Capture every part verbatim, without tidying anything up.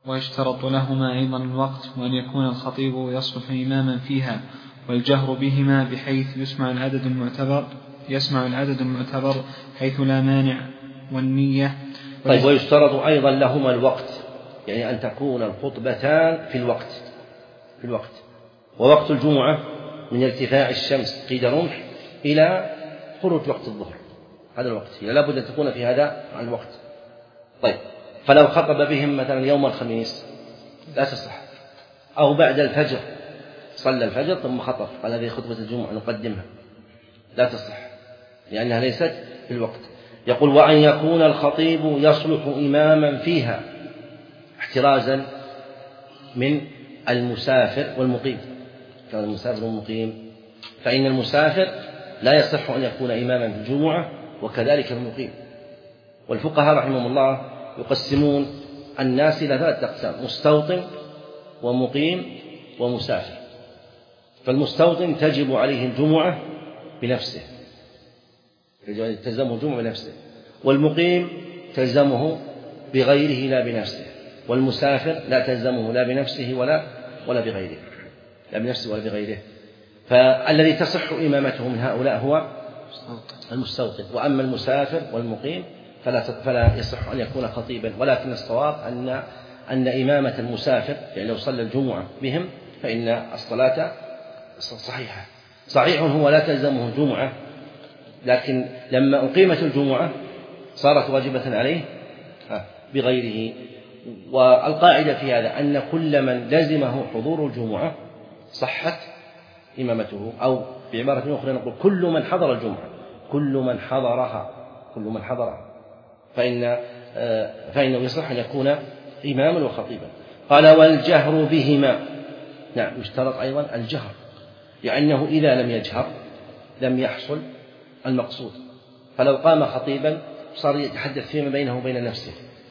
ويشترط لهما أيضا الوقت، وأن يكون الخطيب يصلح إماما فيها، والجهر بهما بحيث يسمع العدد المعتبر يسمع العدد المعتبر حيث لا مانع، والنية. طيب، ويشترط أيضا لهما الوقت، يعني أن تكون الخطبتان في الوقت في الوقت ووقت الجمعة من ارتفاع الشمس قيد رمح إلى خروج وقت الظهر، هذا الوقت يعني لا بد أن تكون في هذا الوقت. طيب، فلو خطب بهم مثلا يوم الخميس لا تصح، أو بعد الفجر صلى الفجر ثم خطب قال هذه خطبة الجمعة نقدمها، لا تصح لأنها ليست في الوقت. يقول وأن يكون الخطيب يصلح إماما فيها احترازا من المسافر والمقيم. كان المسافر والمقيم، فإن المسافر لا يصح أن يكون إماما في الجمعة وكذلك المقيم. والفقهاء رحمهم الله يقسمون الناس إلى ثلاثة أقسام: مستوطن ومقيم ومسافر. فالمستوطن تجب عليه الجمعة بنفسه، تلزمه الجمعة بنفسه، والمقيم تلزمه بغيره لا بنفسه، والمسافر لا تلزمه لا بنفسه ولا ولا بغيره لا بنفسه ولا بغيره. فالذي تصح إمامته من هؤلاء هو المستوطن، وأما المسافر والمقيم فلا فلا يصح أن يكون خطيبا. ولكن الصواب أن أن إمامة المسافر يعني لو صلى الجمعة بهم فإن الصلاة صحيحة. صحيح هو لا تلزمه الجمعة، لكن لما أقيمت الجمعة صارت واجبة عليه بغيره. والقاعدة في هذا أن كل من لزمه حضور الجمعة صحت إمامته، أو بعبارة أخرى نقول كل من حضر الجمعة كل من حضرها كل من حضرها فإن فإنه يصح أن يكون إماما وخطيبا. قال والجهر بهما، نعم يشترط أيضا الجهر، لأنه إذا لم يجهر لم يحصل المقصود. فلو قام خطيبا صار يتحدث فيما بينه وبين نفسه،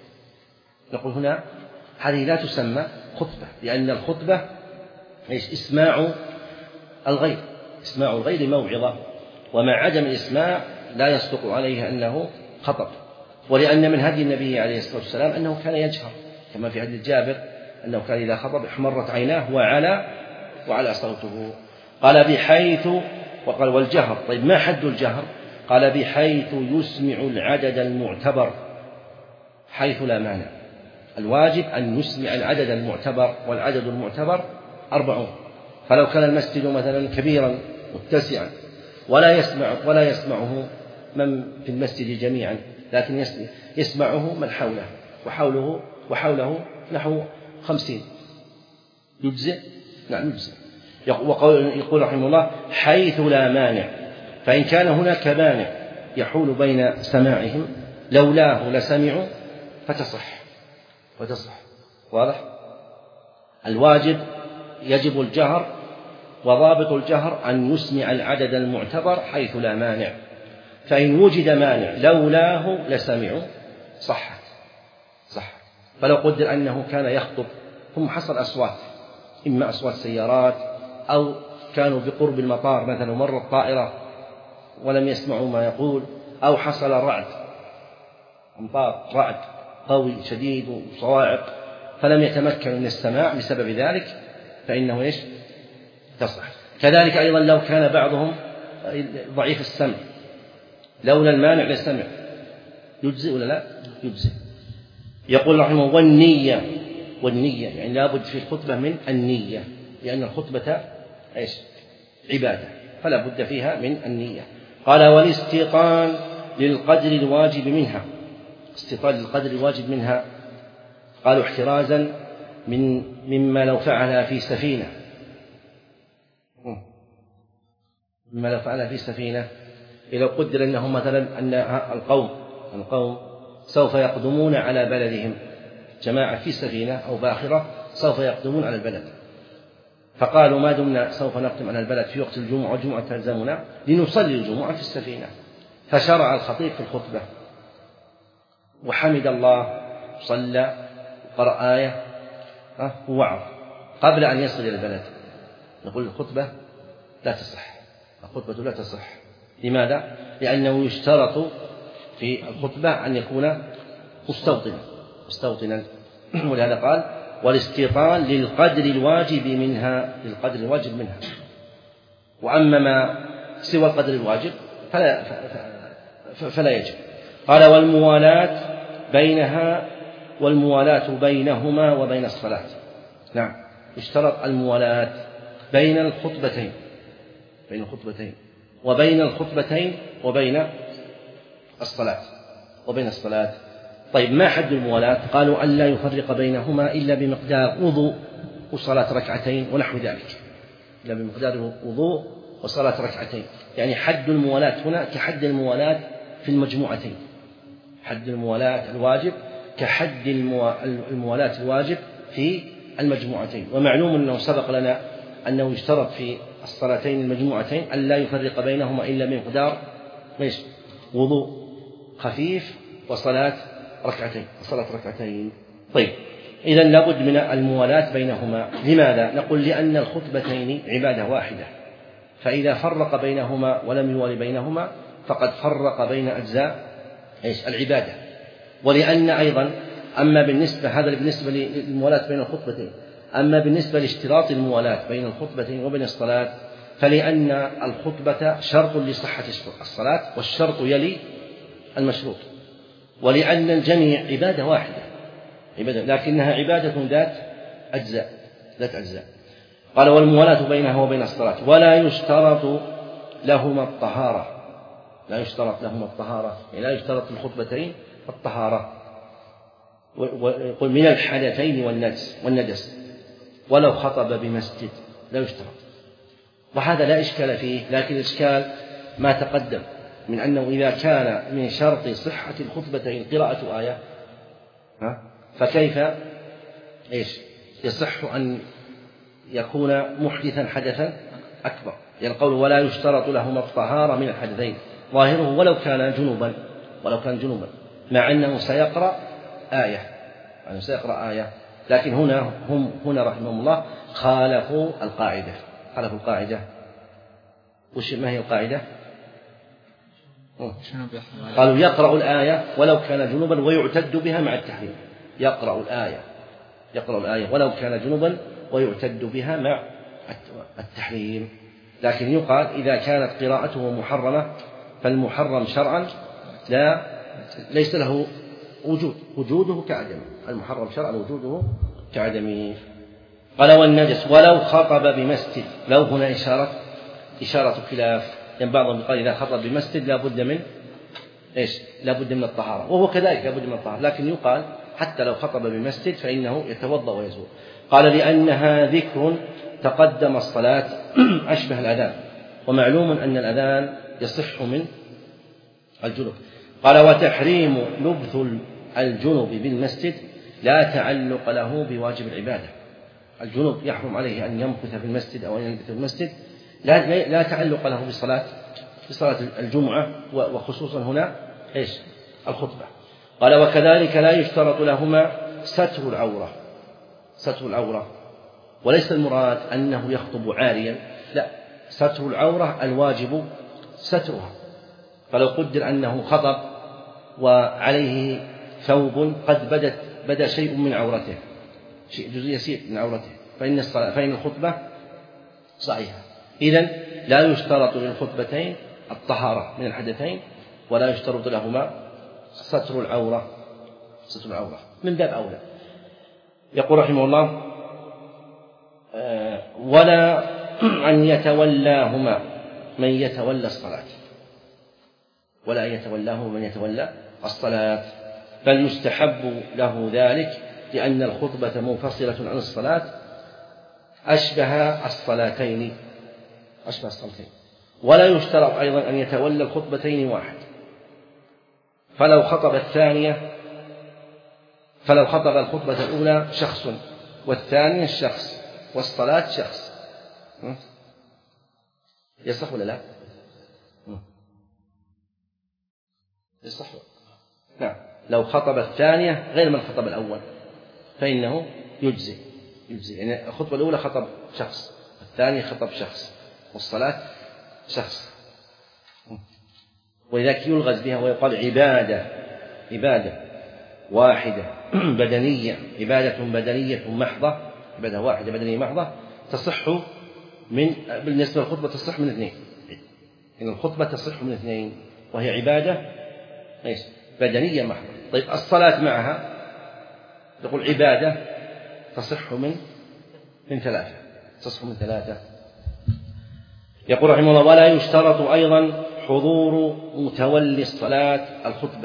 نقول هنا هذه لا تسمى خطبة، لأن الخطبة إيش؟ إسماع الغير إسماع الغير موعظة، ومع عدم الإسماع لا يصدق عليه أنه خطب. ولأن من هدي النبي عليه الصلاة والسلام أنه كان يجهر، كما في حديث جابر أنه كان إذا خطب احمرت عيناه وعلى وعلى صوته. قال بحيث، وقال والجهر. طيب ما حد الجهر؟ قال بحيث يسمع العدد المعتبر حيث لا مانع. الواجب أن يسمع العدد المعتبر، والعدد المعتبر أربعون. فلو كان المسجد مثلا كبيرا متسعا ولا يسمع ولا يسمعه من في المسجد جميعا، لكن يسمعه من حوله وحوله وحوله نحو خمسين، يجزئ؟ نعم يجزئ. يقول رحمه الله حيث لا مانع، فإن كان هناك مانع يحول بين سماعهم لولاه لسمعوا فتصح وتصح. واضح؟ الواجب يجب الجهر، وضابط الجهر أن يسمع العدد المعتبر حيث لا مانع. فإن وجد مانع لولاه لسمعوا صحت صح. فلو قدر أنه كان يخطب ثم حصل أصوات، إما أصوات سيارات أو كانوا بقرب المطار مثلا ومرت طائرة ولم يسمعوا ما يقول، أو حصل رعد أمطار رعد قوي شديد وصواعق فلم يتمكن من السماع بسبب ذلك فإنه إيش؟ تصح. كذلك أيضا لو كان بعضهم ضعيف السمع لولا المانع للسمع، يجزئ ولا لا؟ يجزئ. يقول رحمه والنية، والنية يعني لابد في الخطبة من النية، لأن الخطبة إيش؟ عبادة، فلا بد فيها من النية. قال والاستيطان للقدر الواجب منها. استيطان للقدر الواجب منها قالوا احترازا من مما لو فعلها في سفينة مما لو فعلها في سفينة إذا قدر أنه مثلا أن القوم القوم سوف يقدمون على بلدهم، جماعة في سفينة أو باخرة سوف يقدمون على البلد، فقالوا ما دمنا سوف نقدم على البلد في وقت الجمعة والجمعة تلزمنا لنصلي الجمعة في السفينة. فشرع الخطيب في الخطبة وحمد الله صلى وقرأ آية ووعظ قبل أن يصل إلى البلد. نقول الخطبة لا تصح، الخطبة لا تصح. لماذا؟ لأنه يشترط في الخطبة أن يكون مستوطنا مستوطنا ولهذا قال والاستيطان للقدر الواجب منها للقدر الواجب منها وأما ما سوى القدر الواجب فلا, فلا يجب. قال والموالاة بينها والموالاة بينهما وبين الصلاة. نعم اشترط الموالاة بين الخطبتين بين الخطبتين وبين الخطبتين وبين الصلاة وبين الصلاة. طيب ما حد الموالاة؟ قالوا أن لا يفرق بينهما إلا بمقدار وضوء وصلاة ركعتين ونحو ذلك، إلا بمقدار وضوء وصلاة ركعتين. يعني حد الموالاة هنا كحد الموالاة في المجموعتين، حد الموالاة الواجب كحد الموالاة الواجب في المجموعتين. ومعلوم أنه سبق لنا أنه يشترط في الصلاتين المجموعتين أن لا يفرق بينهما إلا بمقدار ليش؟ وضوء خفيف وصلاة ركعتين وصلاة ركعتين. طيب إذن لابد من الموالاة بينهما. لماذا؟ نقول لأن الخطبتين عبادة واحدة، فإذا فرق بينهما ولم يوالي بينهما فقد فرق بين أجزاء إيش؟ العبادة. ولأن أيضا أما بالنسبة هذا بالنسبة للموالاة بين الخطبتين، أما بالنسبة لاشتراط الموالاة بين الخطبتين وبين الصلاة فلأن الخطبة شرط لصحة الصلاة والشرط يلي المشروط، ولأن الجميع عبادة واحدة عبادة لكنها عبادة ذات أجزاء ذات أجزاء. قال والموالاة بينها وبين الصلاة ولا يشترط لهما الطهارة لا يشترط لهما الطهارة يعني لا يشترط الخطبتين الطهارة ويقول من الحدثين والنجس والنجس ولو خطب بمسجد لا يشترط. وهذا لا إشكال فيه، لكن الإشكال ما تقدم من أنه إذا كان من شرط صحة الخطبتين قراءة آية فكيف إيش يصح أن يكون محدثا حدثا أكبر؟ يعني القول ولا يشترط لهما الطهارة من الحدثين ظاهره ولو كان جنوبا ولو كان جنوبا مع أنه سيقرأ آية يعني سيقرأ آية لكن هنا هم هنا رحمهم الله خالفوا القاعدة خالفوا القاعدة. وش ما هي القاعدة؟ قالوا يقرأ الآية ولو كان جنوبا ويعتد بها مع التحريم. يقرأ الآية يقرأ الآية ولو كان جنوبا ويعتد بها مع التحريم. لكن يقال إذا كانت قراءته محرمة فالمحرم شرعا لا ليس له وجود وجوده كعدمه المحرم شرعا وجوده كعدمه. قال والنجس ولو خطب بمسجد لو هنا إشارة إشارة خلاف يعني بعضهم قال إذا خطب بمسجد لا بد من إيش لا بد من الطهارة وهو كذلك لا بد من الطهارة لكن يقال حتى لو خطب بمسجد فإنه يتوضأ ويزور. قال لأنها ذكر تقدم الصلاة أشبه الأذان ومعلوم أن الأذان يصح من الجنوب. قال وتحريم لبث الجنوب بالمسجد لا تعلق له بواجب العبادة. الجنوب يحرم عليه أن يمكث في المسجد أو أن يمكث في المسجد لا, لا تعلق له بصلاة بصلاة الجمعة وخصوصا هنا إيش الخطبة. قال وكذلك لا يشترط لهما ستر العورة ستر العورة وليس المراد أنه يخطب عاريا لا ستر العورة الواجب سترها. فلو قدر أنه خطب وعليه ثوب قد بدت بدا شيء من عورته شيء جزء يسير من عورته فإن الصلاة فإن الخطبة صحيحة. إذن لا يشترط للخطبتين الطهارة من الحدثين ولا يشترط لهما ستر العورة ستر العورة من باب أولى. يقول رحمه الله ولا أن يتولاهما من يتولى الصلاة ولا أن يتولاه من يتولى الصلاة بل يستحب له ذلك لأن الخطبة منفصلة عن الصلاة أشبه الصلاتين أشبه الصلاتين. ولا يشترط أيضا أن يتولى الخطبتين واحد فلو خطب الثانية فلو خطب الخطبة الأولى شخص والثانية شخص والصلاة شخص يصح ولا لا؟ يصح. نعم لو خطب الثانية غير من خطب الأول فإنه يجزي يجزي يعني الخطبة الأولى خطب شخص الثانية خطب شخص والصلاة شخص ولذلك يلغز بها ويقال عبادة عبادة واحدة بدنية عبادة بدنية محضة عبادة واحدة بدنية محضة تصح من بالنسبة للخطبة تصح من اثنين، إن الخطبة تصح من اثنين وهي عبادة بدنية محضة. طيب الصلاة معها تقول عبادة تصح من من ثلاثة تصح من ثلاثة. يقول رحمه الله: ولا يشترط أيضا حضور متولي الصلاة الخطبة،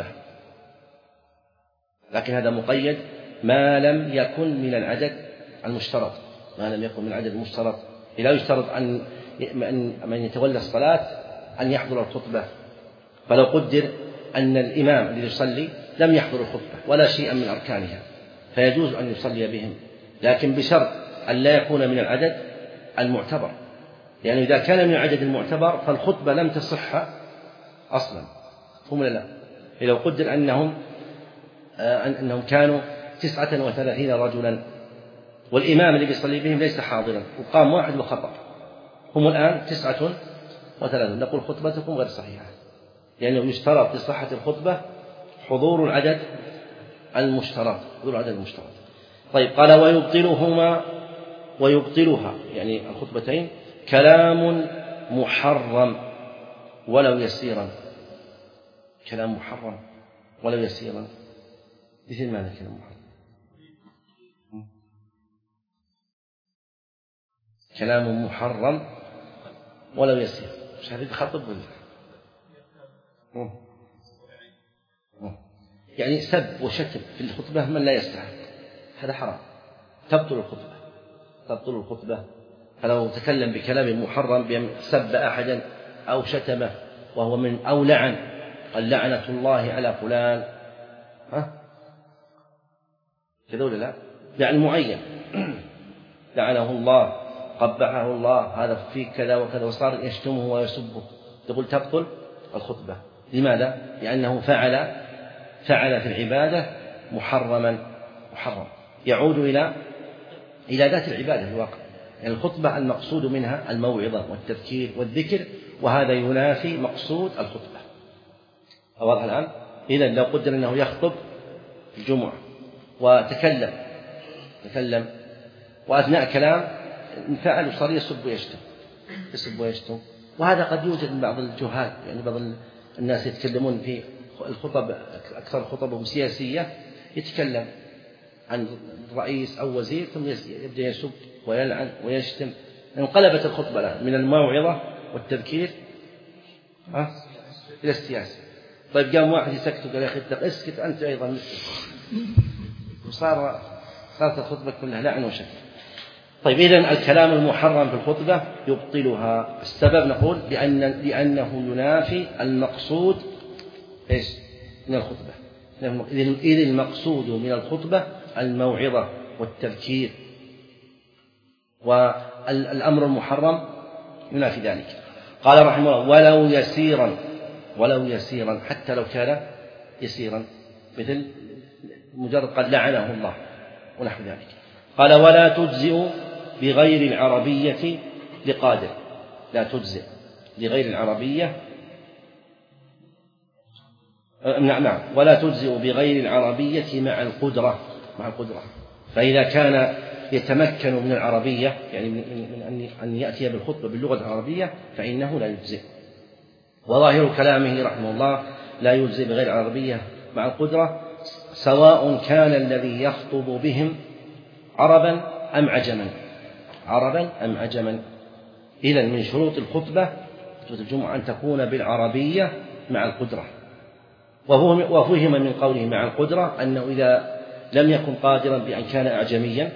لكن هذا مقيد ما لم يكن من العدد المشترط، ما لم يكن من العدد المشترط. لا يشترط أن من يتولى الصلاة أن يحضر الخطبة، فلو قدر أن الإمام الذي يصلي لم يحضر الخطبة ولا شيئا من أركانها فيجوز أن يصلي بهم، لكن بشرط أن لا يكون من العدد المعتبر، لأنه يعني إذا كان من العدد المعتبر فالخطبة لم تصح أصلا، هم لا. لو قدر أنهم أنهم كانوا تسعة وثلاثين رجلا والإمام اللي يصلي بهم ليس حاضرا وقام واحد وخطأ، هم الآن تسعة وثلاثون، نقول خطبتكم غير صحيحة، لأنه يعني يشترط لصحة الخطبة حضور العدد المشترط حضور العدد المشترط. طيب قال: ويبطلهما ويبطلها يعني الخطبتين كلام محرم ولو يسيرا، كلام محرم ولو يسيرا، مثل ماذا كلام محرم؟ كلام محرم ولو يسير، مش هذه خطب ولا يعني سب وشتم في الخطبة من لا يستحق، هذا حرام، تبطل الخطبة تبطل الخطبة. فلو تكلم بكلام محرم بأن سب أحدا أو شتمه وهو من أو لعن، قال لعنة الله على فلان، ها كذا ولا لا؟ يعني معين لعنه الله قبحه الله هذا في كذا وكذا وصار يشتمه ويسبه، تقول تبطل الخطبة. لماذا؟ لأنه فعل فعل في العبادة محرما محرم يعود إلى إلى ذات العبادة في الواقع. يعني الخطبة المقصود منها الموعظة والتذكير والذكر، وهذا ينافي مقصود الخطبة. واضح الآن؟ إذن لو قدر أنه يخطب الجمعة وتكلم تكلم وأثناء كلام فعل وصار يسب ويشتم يسب ويشتم، وهذا قد يوجد من بعض الجهال، يعني بعض الناس يتكلمون في الخطب أكثر خطبهم سياسية، يتكلم عن رئيس أو وزير ثم يبدأ يسب ويلعن ويشتم، انقلبت الخطبة له من الموعظة والتذكير أه؟ إلى السياسة. طيب قام واحد يسكت وقال يا أخي اسكت أنت أيضا، وصار صارت الخطبة كلها لعن وشتم. طيب إذن الكلام المحرم في الخطبة يبطلها. السبب نقول لأن لأنه ينافي المقصود إيش من الخطبة، إذ المقصود من الخطبة الموعظة والتذكير، والأمر المحرم ينافي ذلك. قال رحمه الله: ولو يسيرا ولو يسيرا حتى لو كان يسيرا، مثل مجرد قد لعنه الله ونحو ذلك. قال: ولا تجزئ بغير العربية لقادر، لا تجزئ لغير العربية نعم نعم ولا تجزئ بغير العربية مع القدرة مع القدرة فإذا كان يتمكن من العربية يعني من أن يأتي بالخطبة باللغة العربية فإنه لا يجزئ. وظاهر كلامه رحمه الله لا يجزئ بغير العربية مع القدرة، سواء كان الذي يخطب بهم عربا أم عجما عربا أم عجما. إذن من شروط الخطبة خطبة الجمعة أن تكون بالعربية مع القدرة. وفهم من قوله مع القدرة أنه إذا لم يكن قادرا بأن كان أعجميا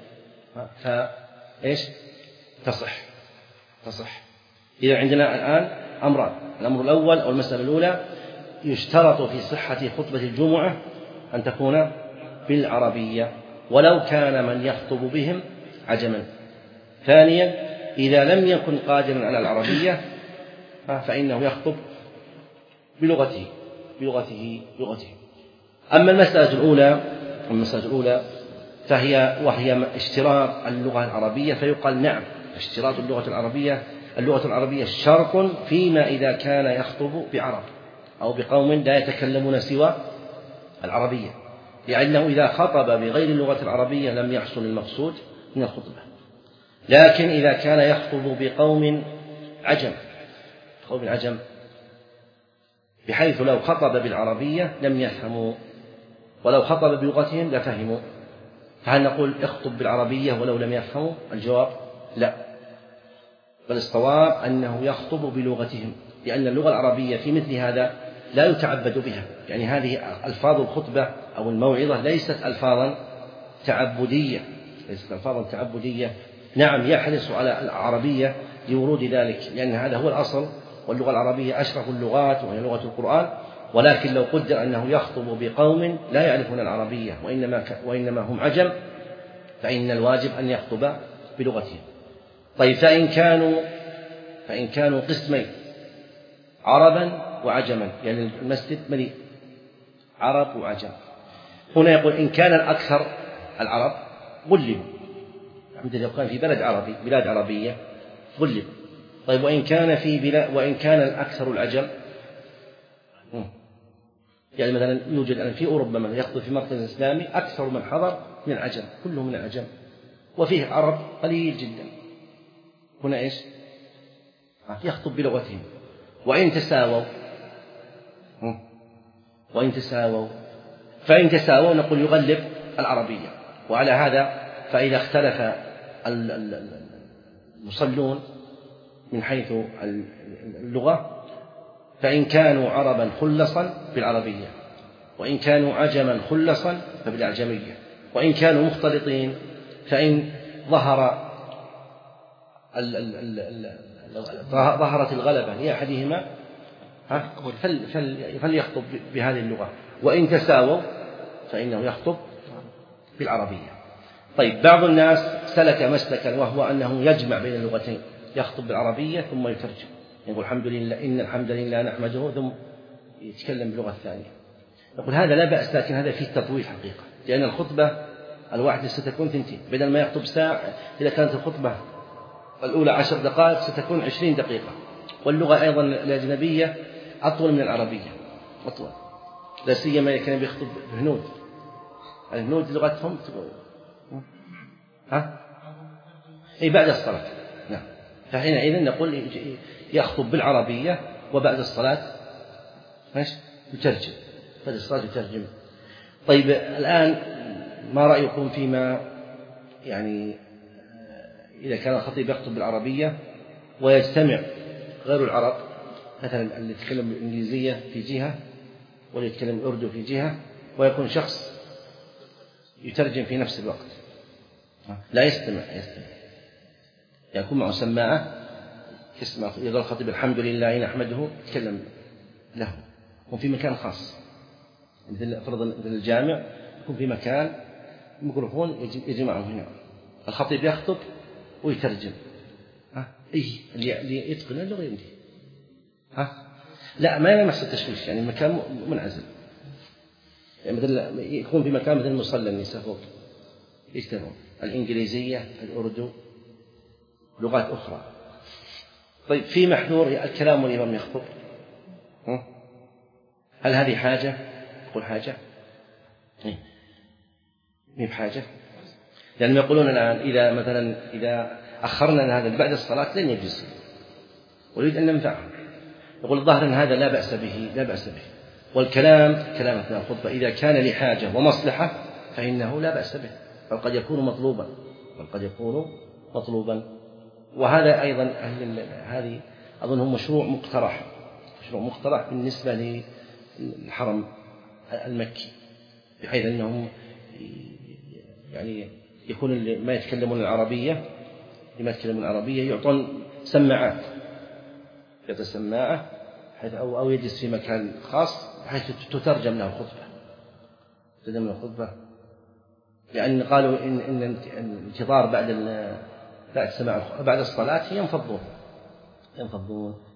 فإيش تصح تصح. إذا عندنا الآن أمران: الأمر الأول أو المسألة الأولى يشترط في صحة خطبة الجمعة أن تكون بالعربية ولو كان من يخطب بهم عجما. ثانيا إذا لم يكن قادرا على العربية فإنه يخطب بلغته بلغته لغته. أما المسألة الأولى المسألة الأولى فهي وهي اشتراط اللغة العربية، فيقال نعم اشتراط اللغة العربية اللغة العربية شرط فيما إذا كان يخطب بعرب أو بقوم لا يتكلمون سوى العربية. لأنه إذا خطب بغير اللغة العربية لم يحصل المقصود من الخطبة. لكن إذا كان يخطب بقوم عجم قوم عجم بحيث لو خطب بالعربية لم يفهموا، ولو خطب بلغتهم لفهموا، فهل نقول اخطب بالعربية ولو لم يفهموا؟ الجواب لا، بل الصواب أنه يخطب بلغتهم، لأن اللغة العربية في مثل هذا لا يتعبد بها. يعني هذه ألفاظ الخطبة أو الموعظة ليست ألفاظا تعبدية ليست ألفاظا تعبدية نعم يحرص على العربية لورود ذلك، لأن هذا هو الأصل، واللغة العربية أشرف اللغات وهي لغة القرآن. ولكن لو قدر أنه يخطب بقوم لا يعرفون العربية وإنما, وإنما هم عجم، فإن الواجب أن يخطب بلغتهم. طيب فإن كانوا فإن كانوا قسمين عربا وعجما، يعني المسجد مليء عرب وعجم، هنا يقول إن كان الأكثر العرب غلبوا، مثل لو كان في بلد عربي بلاد عربية غلبوا. طيب وإن كان في بلاد وإن كان الأكثر العجم، يعني مثلا يوجد الآن في أوروبا من يخطب في مركز إسلامي أكثر من حضر من العجم، كلهم من العجم، وفيه عرب قليل جدا. هنا إيش؟ يخطب بلغتهم. وإن تساووا وإن تساووا فإن تساووا نقول يغلب العربية. وعلى هذا فإذا اختلف المصلون من حيث اللغة، فإن كانوا عربا خلصا بالعربية، وإن كانوا عجما خلصا فبالأعجمية، وإن كانوا مختلطين فإن ظهر ظهرت الغلبة لأحدهما فليخطب بهذه اللغة، وإن تساووا فإنه يخطب بالعربية. طيب بعض الناس سلك مسلكا وهو أنه يجمع بين اللغتين، يخطب بالعربية ثم يترجم، يقول الحمد لله إن الحمد لله نحمده ثم يتكلم باللغة الثانية. نقول هذا لا بأس، لكن هذا فيه تطويل حقيقة، لأن الخطبة الواحدة ستكون ثنتين، بدل ما يخطب ساعة إذا كانت الخطبة الأولى عشر دقائق ستكون عشرين دقيقة. واللغة أيضا الأجنبية أطول من العربية، أطول، لا سيما إذا كان بيخطب بهنود، الهنود لغتهم ها أي بعد الصلاة. نعم، فحينئذ نقول يخطب بالعربية وبعد الصلاة ماش يترجم، بعد الصلاة يترجم. طيب الآن ما رأيكم فيما يعني إذا كان الخطيب يخطب بالعربية ويجتمع غير العرب، مثلا اللي يتكلم الإنجليزية في جهة واللي يتكلم الأردو في جهة، ويكون شخص يترجم في نفس الوقت، لا يستمع يستمع يكون معه سماعة يسمع، يقول الخطيب الحمد لله نحمده يتكلم له، يكون في مكان خاص، مثل فرضا مثل الجامع يكون في مكان ميكروفون يجمعهم هنا، الخطيب يخطب ويترجم. ها إيه اللي يتقن اللغة يمدي، ها لا ما يمس التشويش، يعني مكان منعزل، يعني مثل يكون في مكان مثل مصلى النساء فوق يجتمعون الإنجليزية الأردو لغات أخرى. طيب في محذور الكلام والإمام يخطب، هل هذه حاجة؟ يقول حاجة؟ مي بحاجة، لأنهم يقولون الآن إذا مثلا إذا أخرنا هذا بعد الصلاة لن يجلس، ونريد أن ننفعه، يقول الظاهر أن هذا لا بأس به لا بأس به والكلام كلام أثناء الخطبة إذا كان لحاجة ومصلحة فإنه لا بأس به، بل قد يكون مطلوبا بل قد يكون مطلوبا وهذا أيضا هذه أظنه مشروع مقترح مشروع مقترح بالنسبة للحرم المكي، بحيث أنهم يعني يكون ما يتكلمون العربية لما يتكلمون العربية يعطون سماعات، يعطي سماعة أو أو يجلس في مكان خاص بحيث تترجم له الخطبة تترجم له الخطبة، لأن قالوا إن إن الانتظار بعد بعد سماع بعد الصلاة ينفضون ينفضون